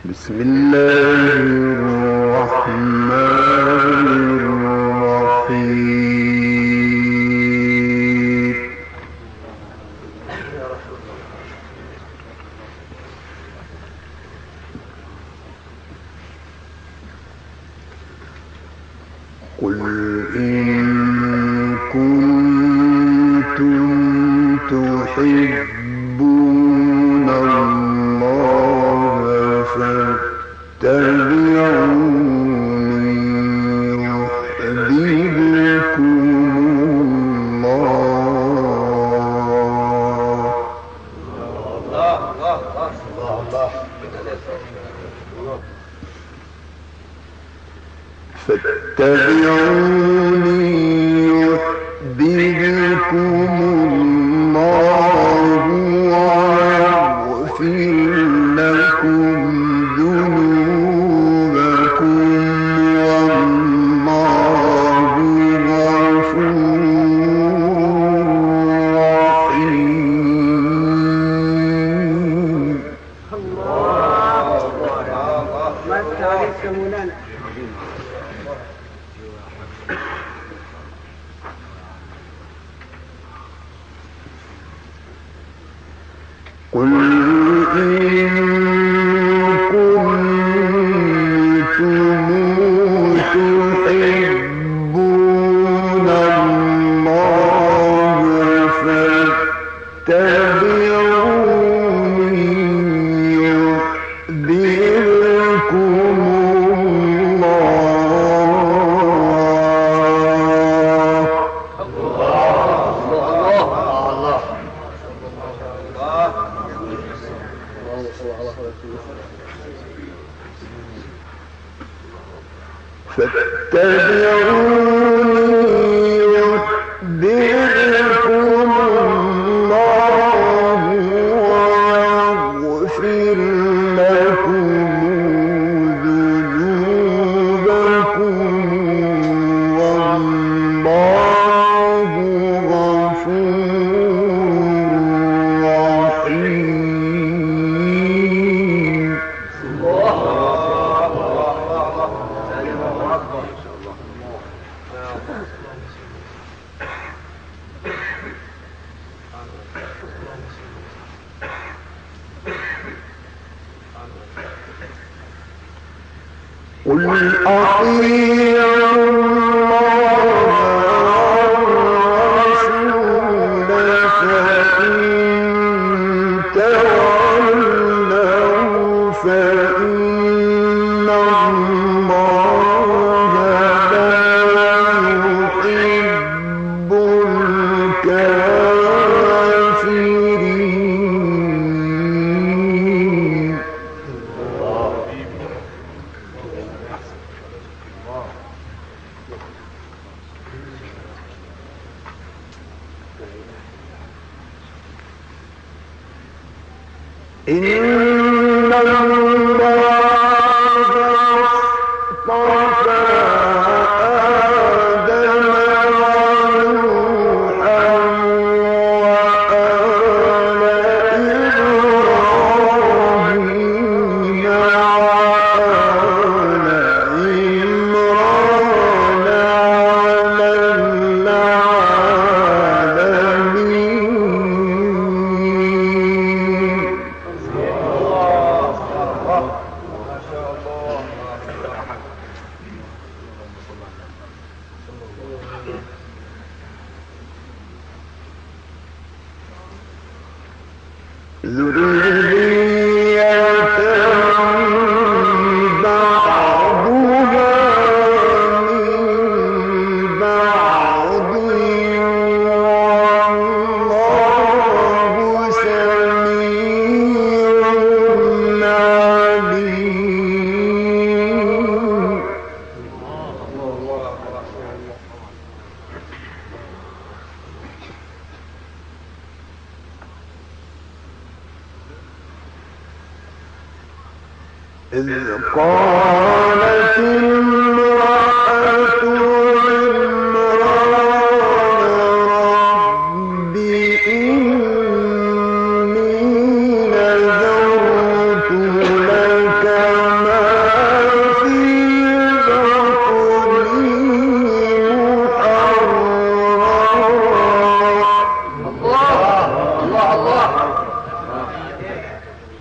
بسم الله الرحمن الرحيم. قل إن كنتم تحبون الله فاتبعوني يحببكم فاتبعوني يحببكم الله ويغفر لكم ذنوبكم والله غفور رحيم. ما التعريف يا مولانا؟ قل إن كنتم تحبون الله فاتبعوني يحببكم فاتبعوني يحببكم الله ويغفر لكم ذنوبكم والله غفور رحيم. قل أطيعوا الله والرسول فإن تولوا فإن الله لا يحب الكافرين. إن الله اصطفى آدم ونوحا وآل إبراهيم وآل عمران على العالمين. ذرية بعضها من بعض والله سميع عليم. إذ قالت امرأة عمران رب إني نذرت لك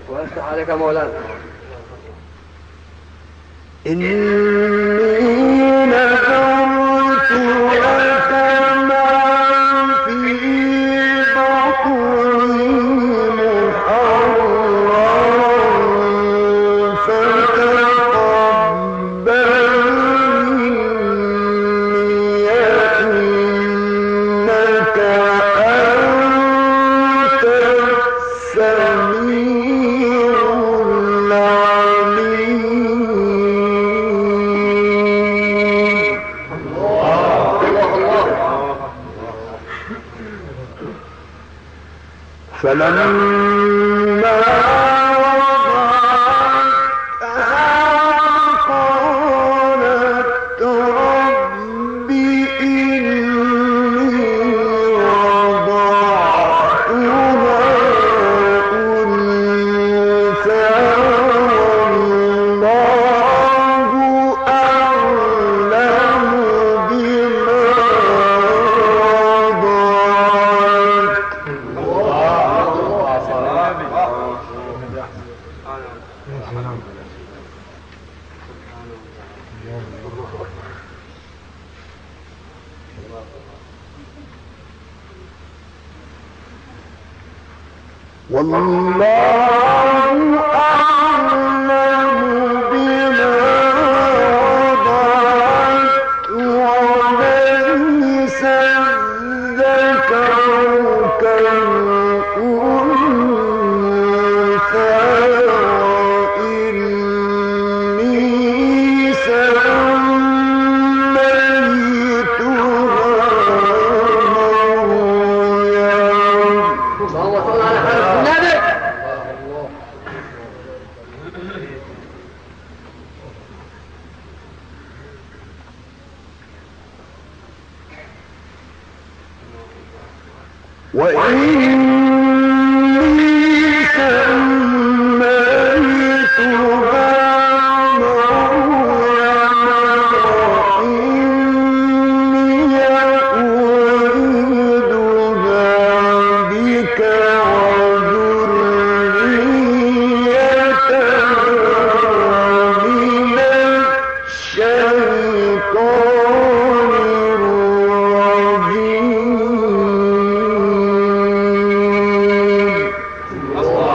ويفتح عليك يا مولانا. إني نذرت لك ما في بطني محررا فتقبل مني إنك أنت السميع العليم. فلما وضعتها قالت رب إني وضعتها أنثى والله أعلم بما وضعت. والله أعلم بما وضعت وليس الذكر كالأنثى وإني سميتها مريم. اللهم صل على حضرة النبي. وإني سميتها مريم وإني أعيذها بك وذريتها من الشيطان الرجيم.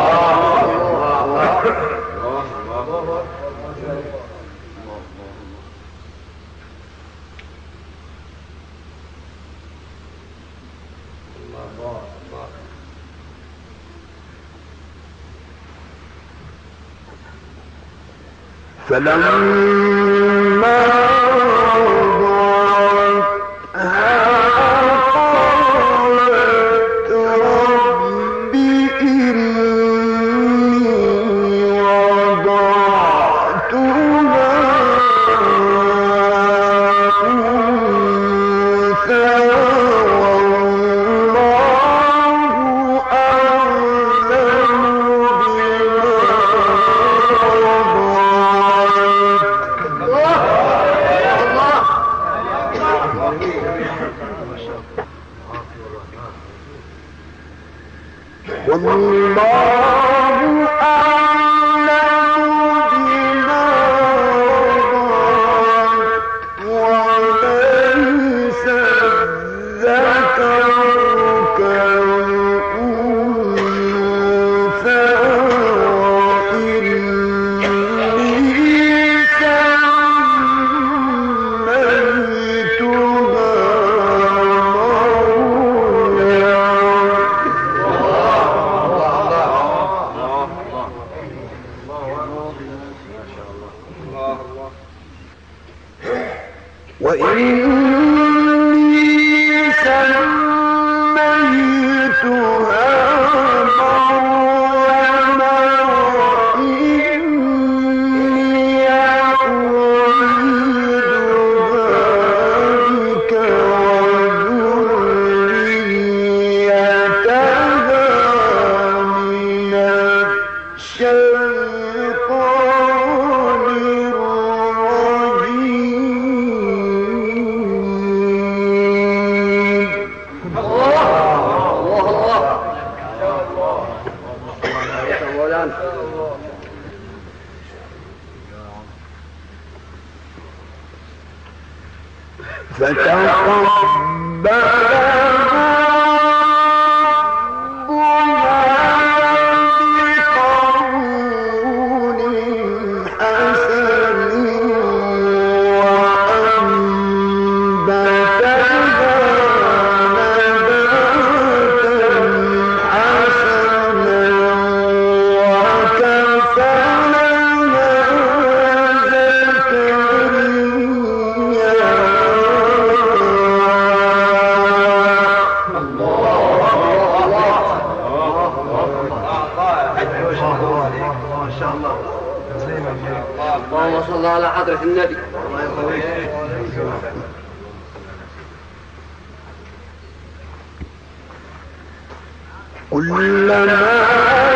فلما وضعتها قالت رب إني وضعتها أنثى والله أعلم والله أعلم بما وضعت وليس الذكر كالأنثى وإني وإني سميتها مريم وإني أعيذها بك وذريتها من الشيطان الرجيم. مولانا. اللهم صل على حضرة النبي. كلما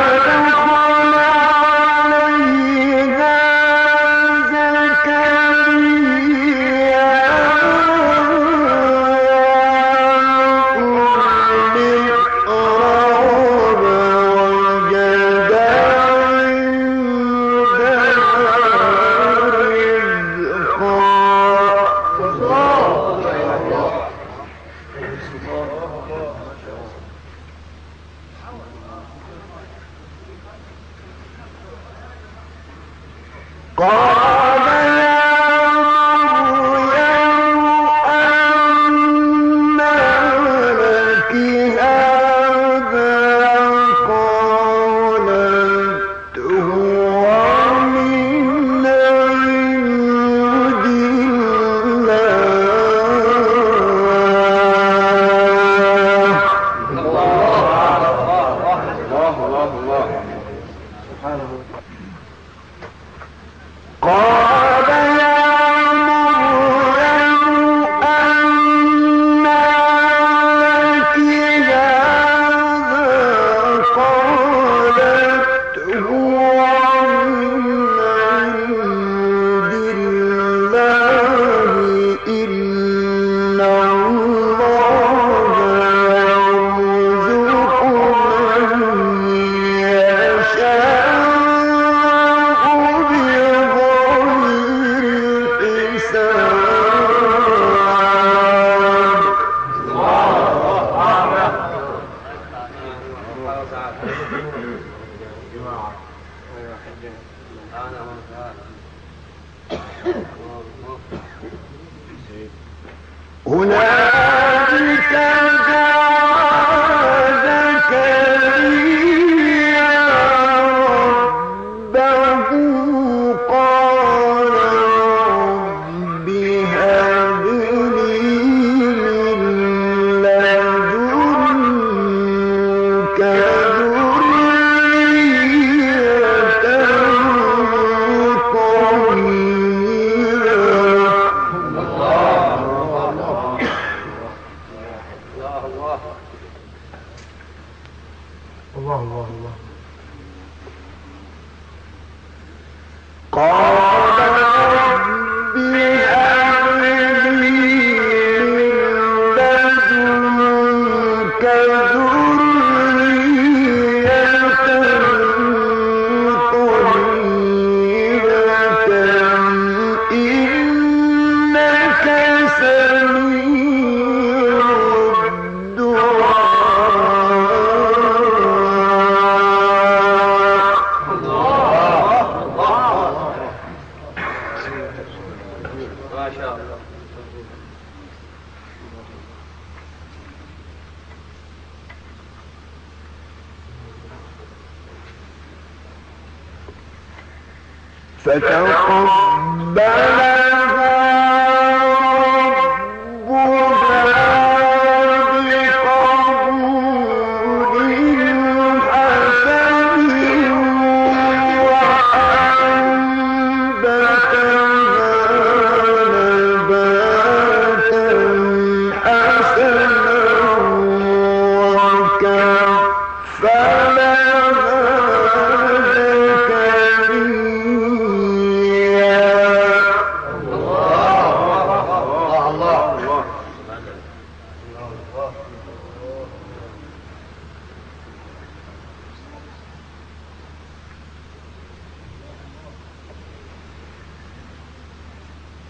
هنالك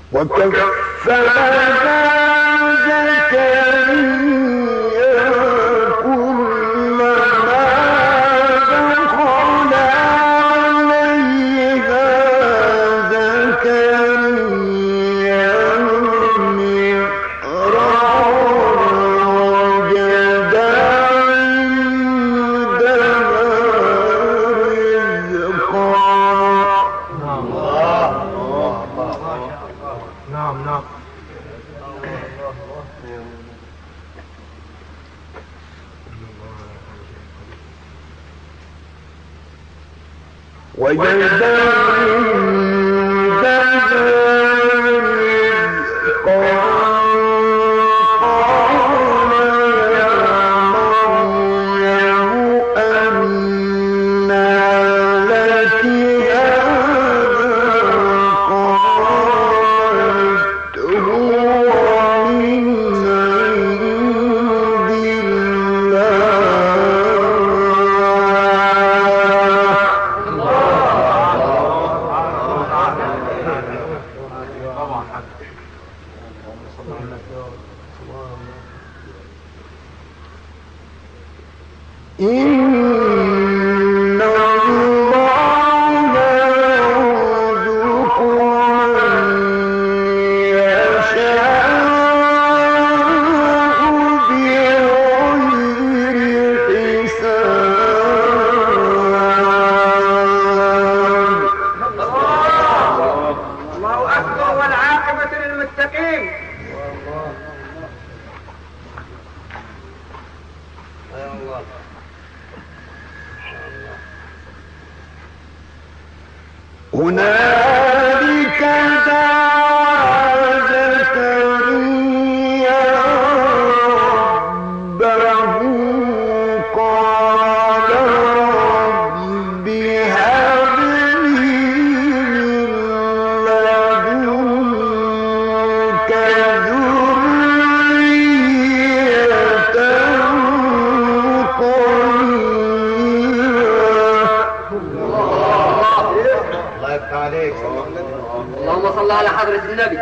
اللهم صل على حضرة النبي.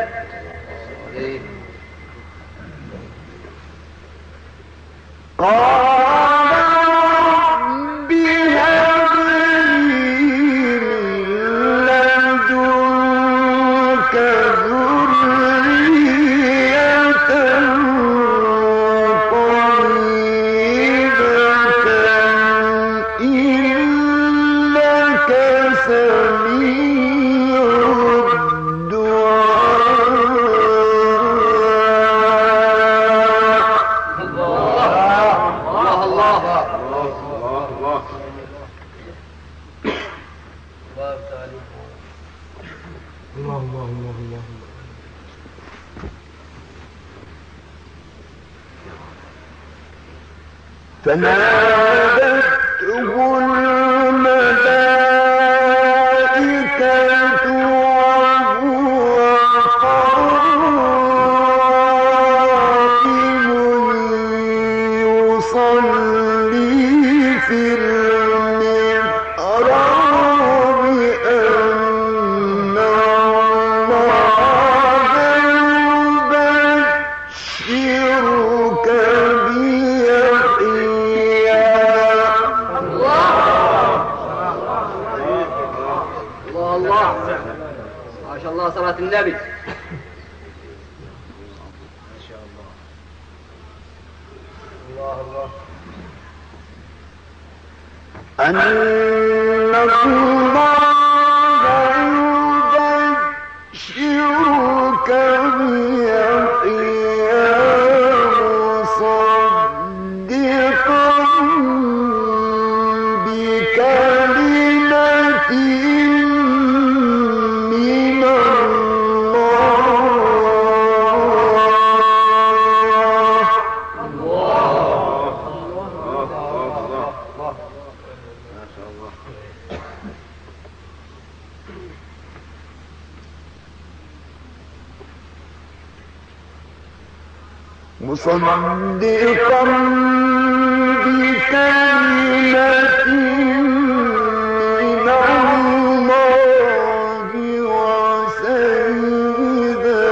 فنادته الملائكة وهو قائم يصلي في المحراب أن الله يبشرك ما شاء الله صلاة النبي. أن الله يبشرك بيحيى مصدقا بكلمة من مصدقا بكلمة من الله وسيدا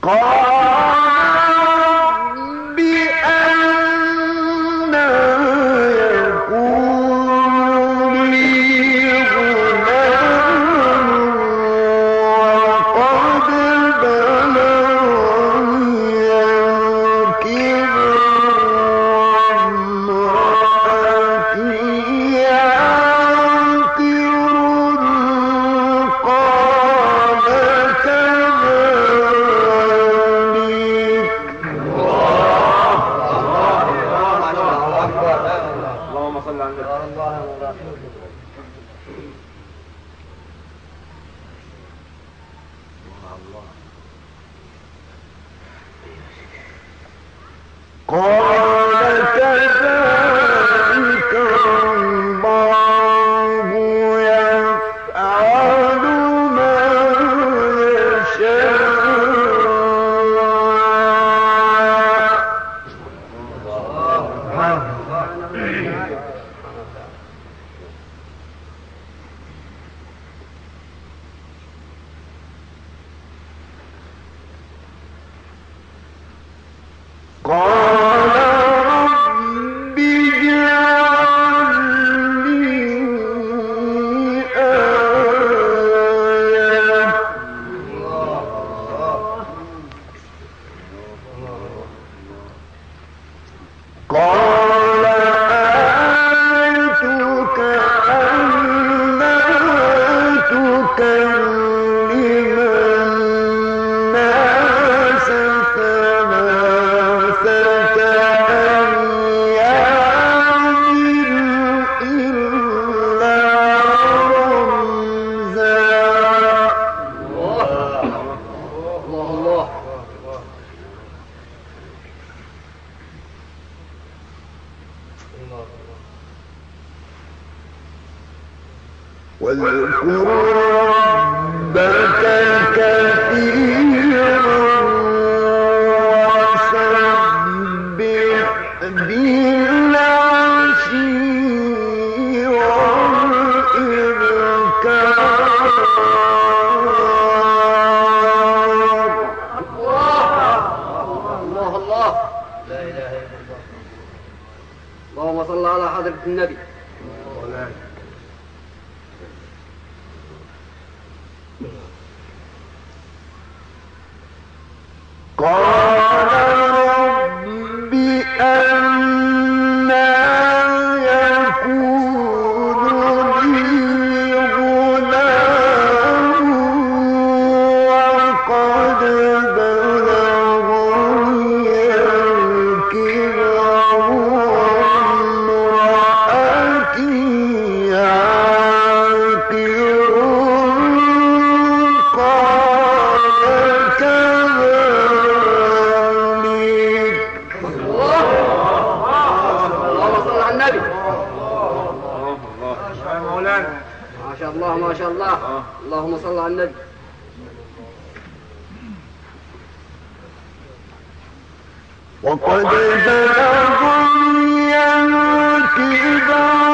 واذكر ربك كثيرا وسبح بالعشي والإبكار. الله الله لا إله إلا الله. اللهم صل على حضرة النبي. قال رب أنى يكون لي غلام وقد بلغني الكبر وامرأتي عاقر. ما شاء الله. اللهم صل على النبي. وقد بلغني الكبر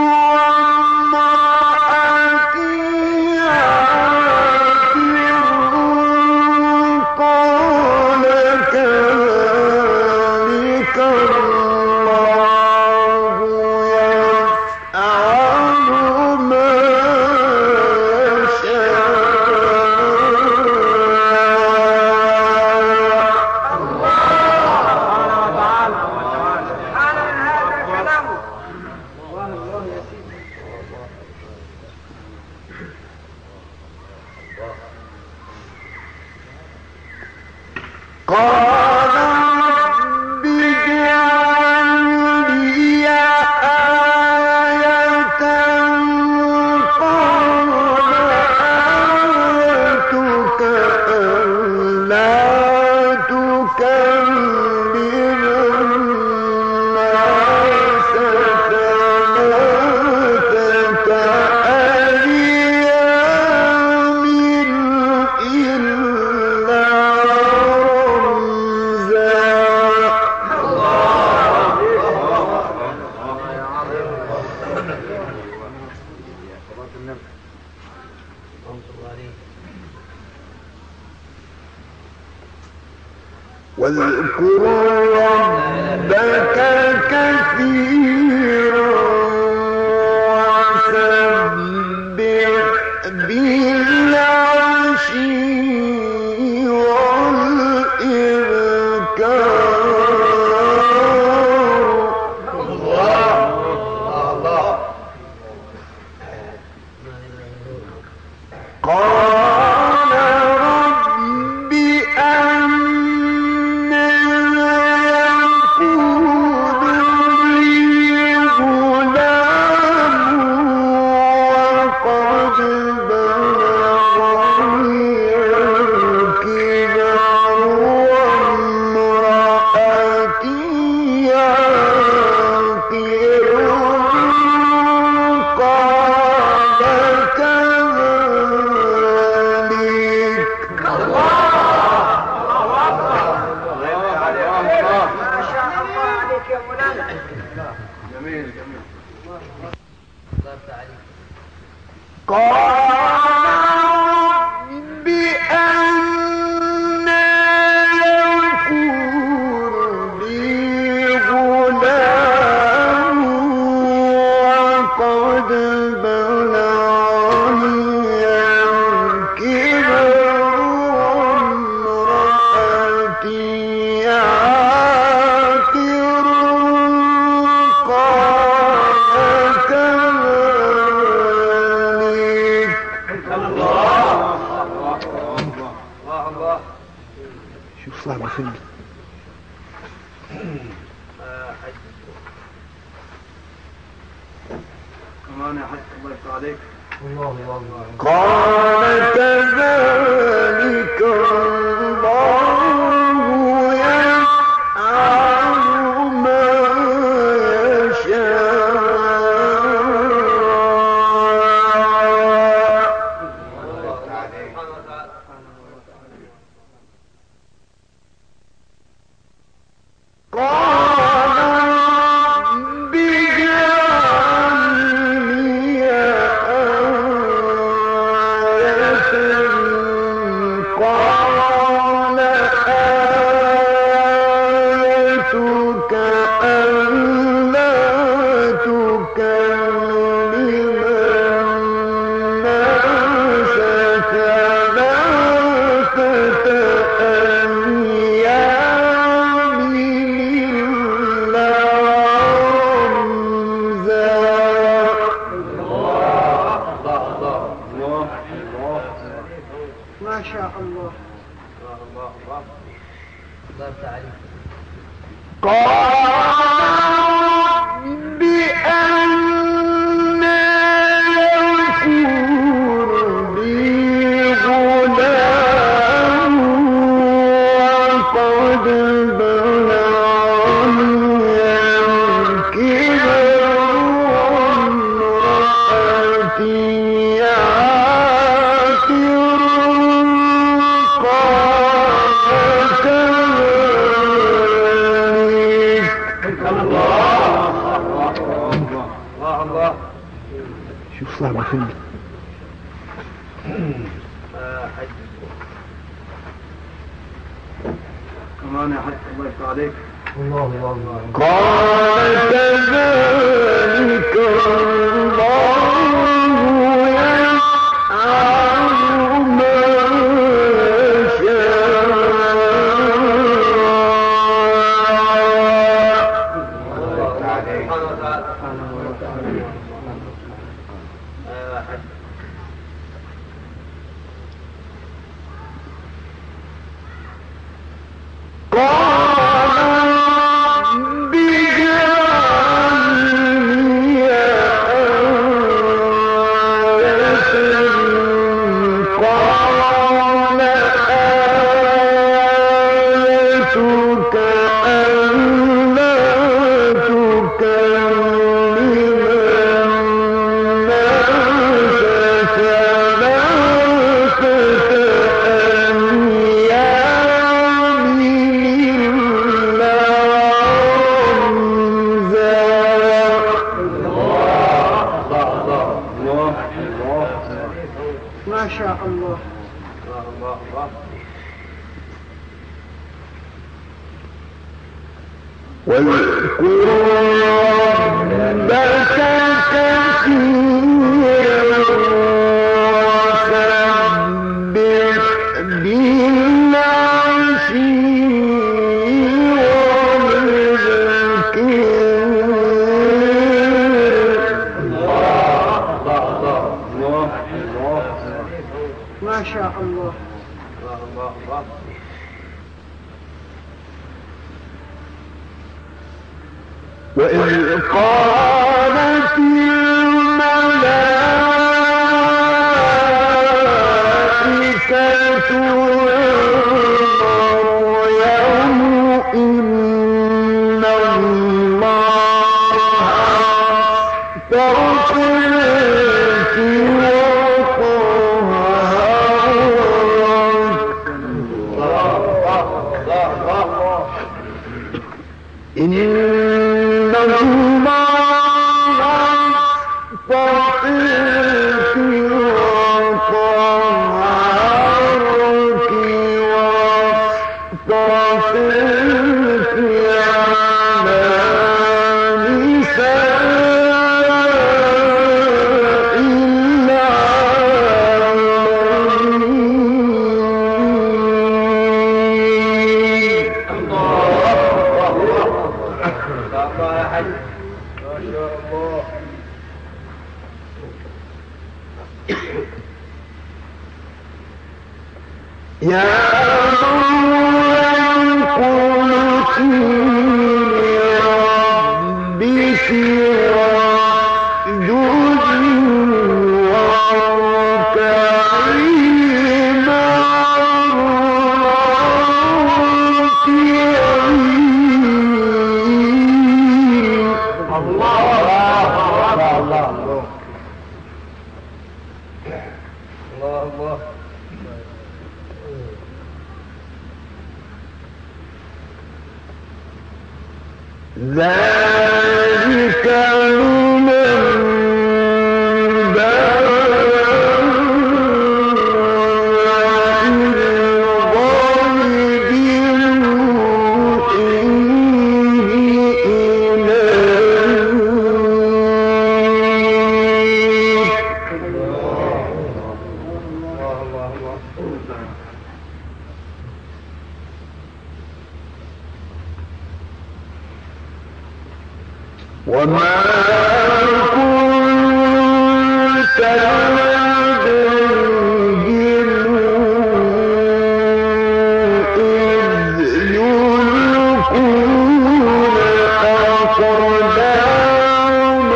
وامرأتي عاقر. قال كذلك الله يفعل ما قال رب اجعل لي آية. قال آيتك ألا تكلم الناس ثلاثة أيام إلا واذكر ربك كثيرا وسبح بالعشي والإبكار. قال رب أنى يكون لي غلام وقد بلغني الكبر وامرأتي عاقر. قال كذلك قال رب أنى يكون لي غلام وقد بلغني الكبر وامرأتي عاقر. قال كذلك شوف صاحب الفيلم كمان يا حاج الله يفتح عليك. قال كذلك الله يفعل ما يشاء. قال رب اجعلني آية. قال آيتك ألا تكلم الناس ثلاثة أيام إلا رمزا. ما شاء الله. قال رب أنى يكون لي غلام وقد بلغني الكبر وامرأتي عاقر. قال كذلك الله. شوف صاحب الفيلم كمان يا حاج الله يفتح عليك. قال كذلك الله يفعل ما ما شاء الله. واذكر ربك كثيرا وسبح بالعشي ما شاء الله. وإذ قالت الملائكة مريم إن الله اصطفاك وطهرك إن ذلك من وما كنت لديهم إذ يلقون أقلامهم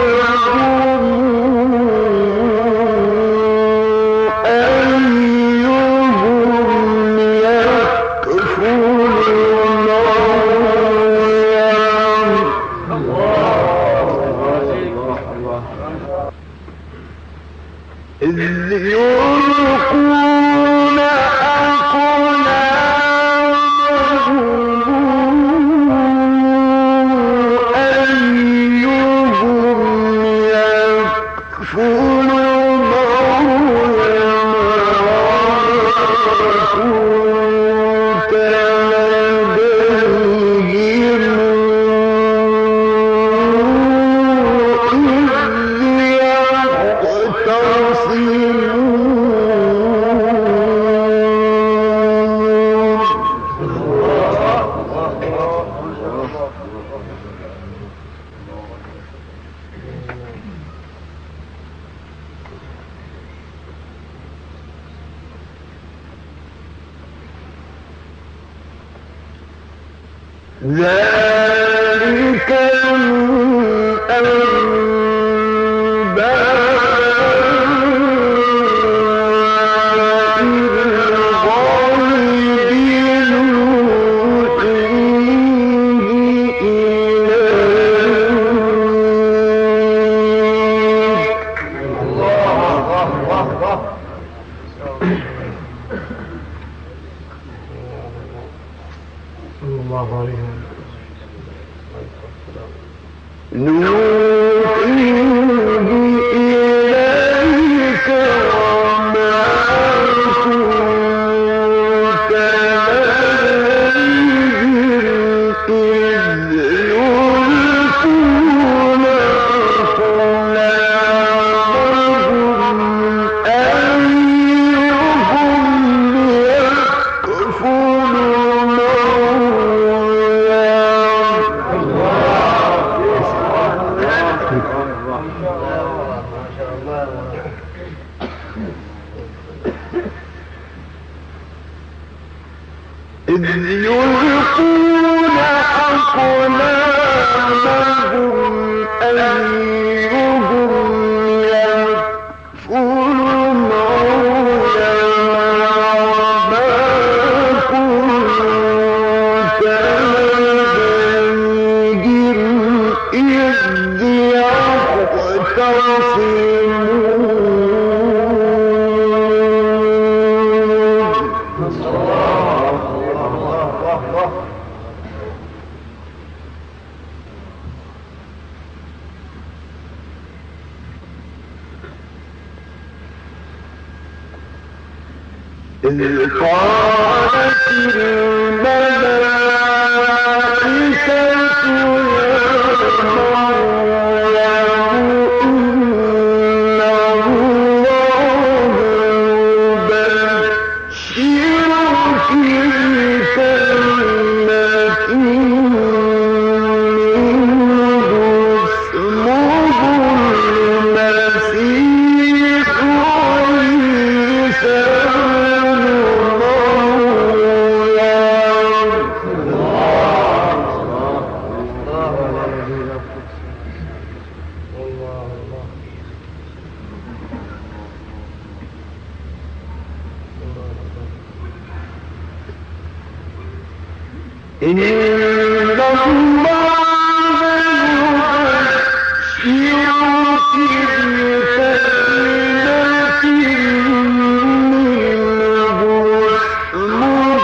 أيهم يكفر إذ يلقون أقلامهم أيهم يكفر كنت ذلك إذ إذ يلقون أقلامهم أيهم يكفل مريم ما كنت لديهم إذ يختصمون. إذ قالت الملائكة يا مريم إن الله يبشرك بكلمة منه اسمه المسيح عيسى إن الله يبشرك بكلمة منه اسمه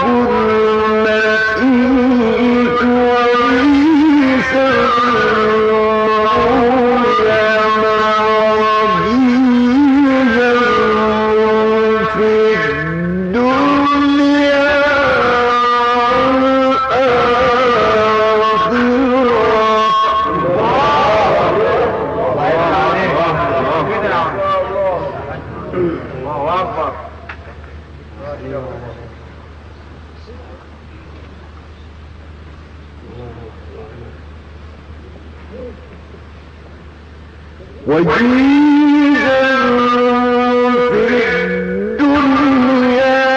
المسيح عيسى في الدنيا وجيزا في الدنيا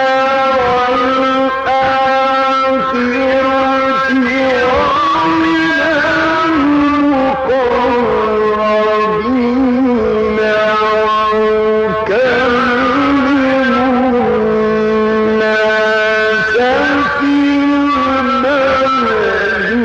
والآخرة ومن المقربين ويكلم الناس في المهد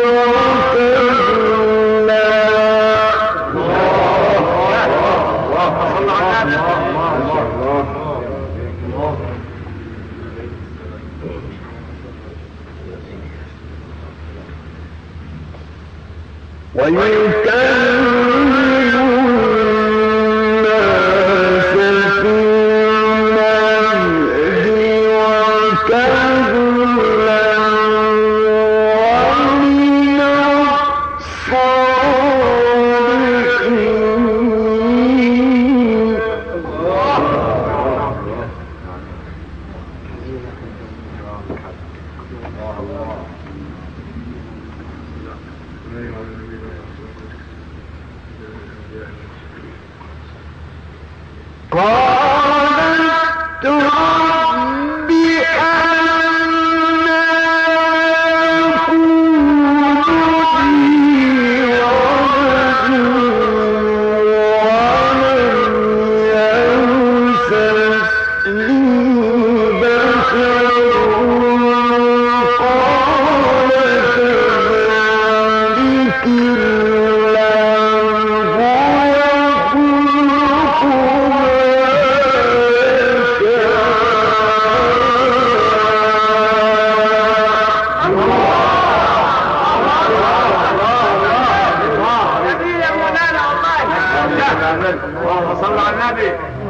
قالت رب أنى يكون لي ولد ولم يمسسني بشر قال كذلك اللهم صل على النبي.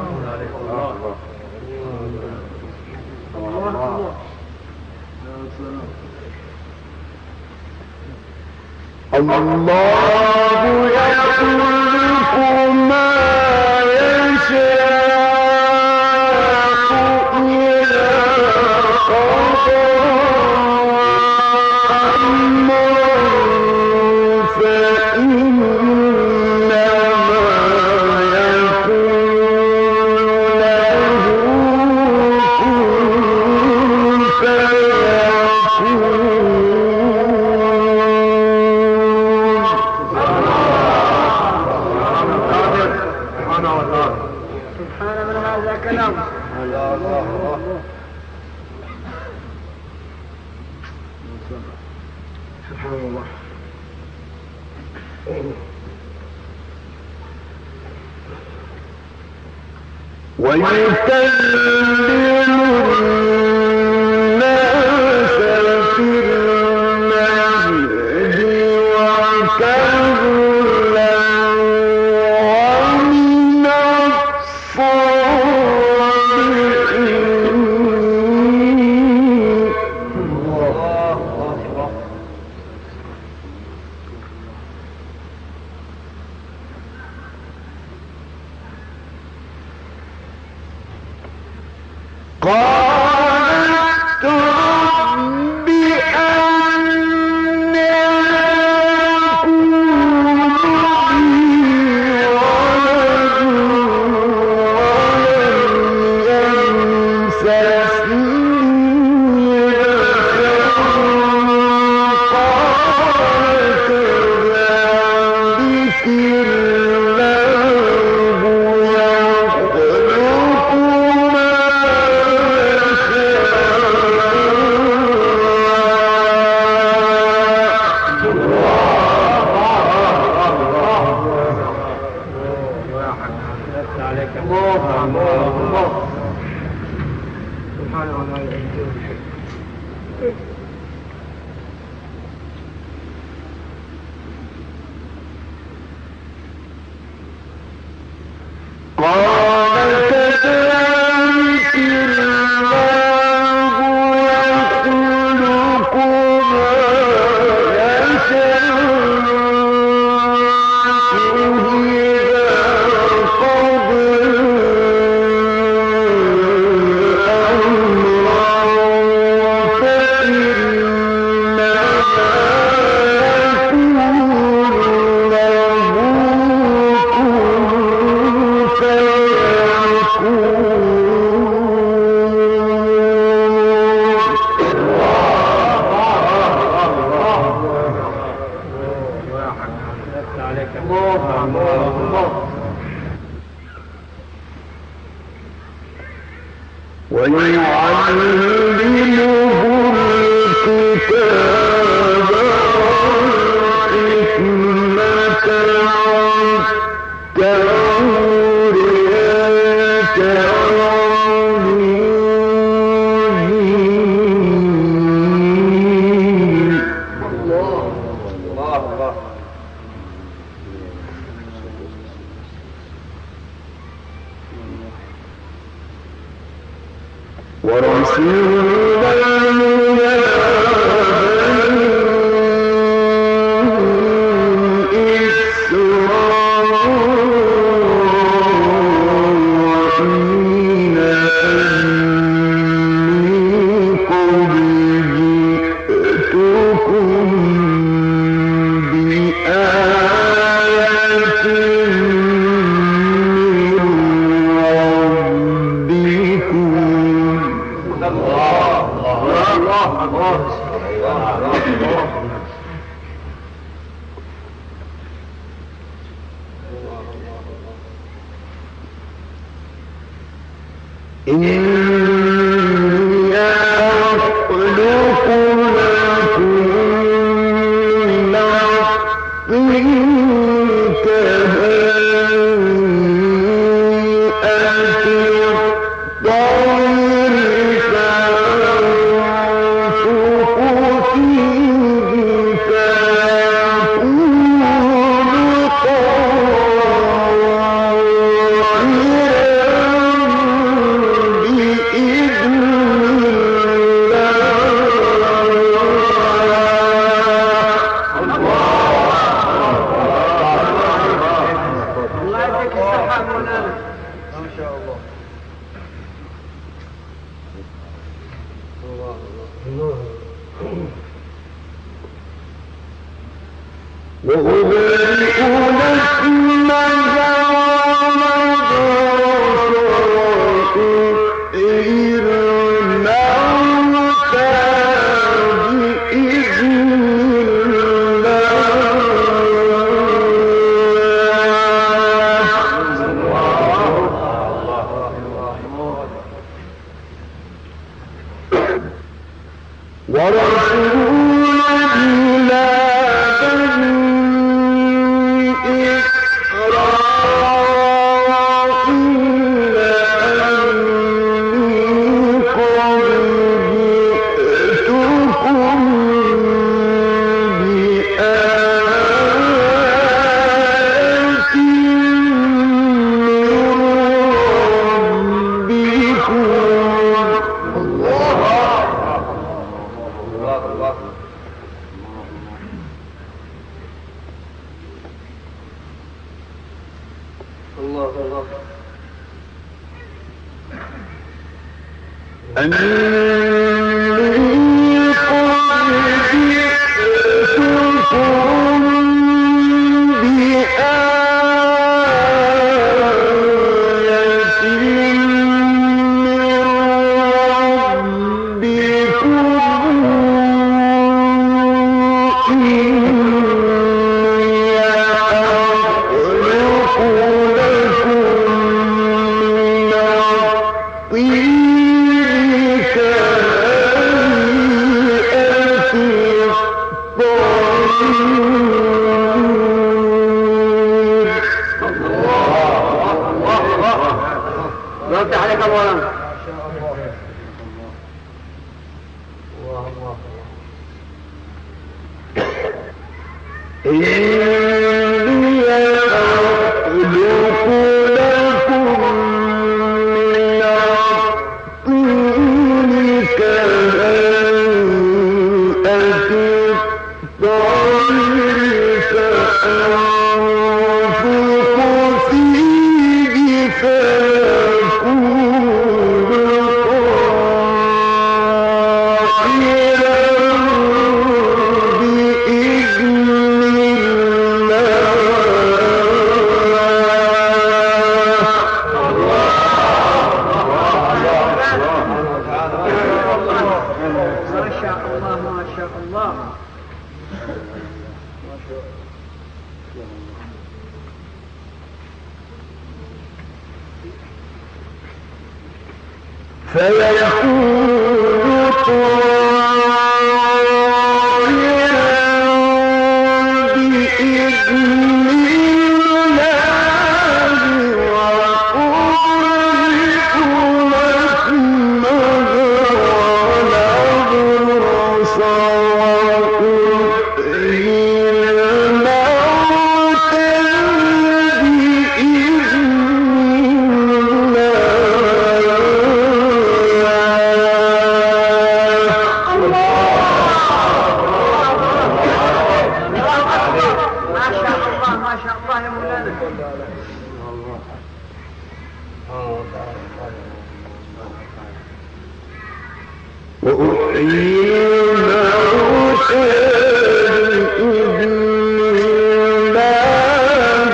الله يخلق ما يشاء إذا قضى أمرا فإنما يقول له سبحان الله. ويكلم الناس في المهد وكهلا ومن الصالحين. قالت رب أنى يكون لي ولد ولم يمسسني بشر قال كذلك الله يخلق ما قال كذلك الله يخلق ما يشاء إذا قضى أمرا فإنما يقول له ويعلمه الكتاب والحكمة والتوراة والإنجيل. ورسولا إلى بني إسرائيل أني قد جئتكم بآية إني أخلق لكم من طين كهيئة الطير فأنفخ فيه فيكون وأبرئ لكم ورسولا إلى بني إسرائيل أني قد جئتكم بآية من ربكم الله الله أني قد جئتكم بآية من ربكم إني أخلق لكم من الطين كهيئة الطير رد عليك أولا إني أخلق لكم من الطين كهيئة الطير فأنفخ فيه فيكون طائرا بإذن ما شاء الله ما شاء الله. فيكون طائرا بإذن الله وأبرئ لكم الأبرص وأحيي الموتى بإذن ما شاء الله يا مولانا. وأحيي الموتى بإذن الله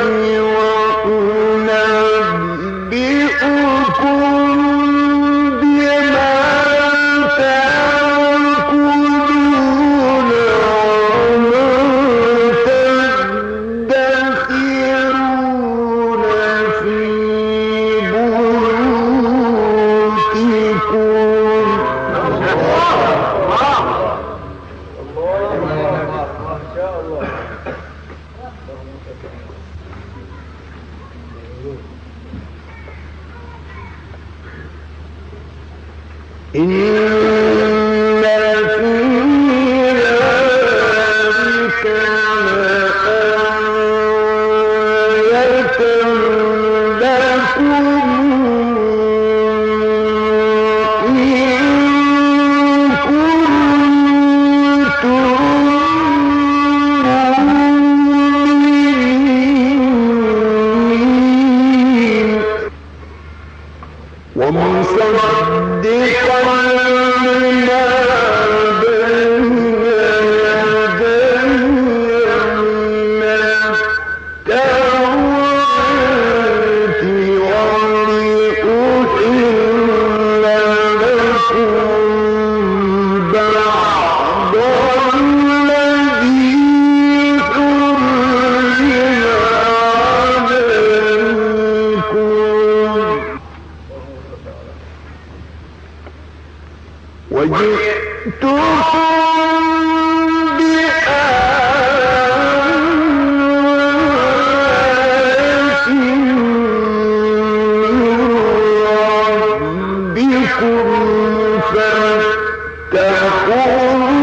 وأنبئكم بما تأكلون وما تدخرون في بيوتكم. إن في ذلك لآية لكم إن كنتم مؤمنين ومصدقا لما بين يدي من التوراة ولأحل لكم بعض الذي حرم عليكم وجئت ربكم فاتقوا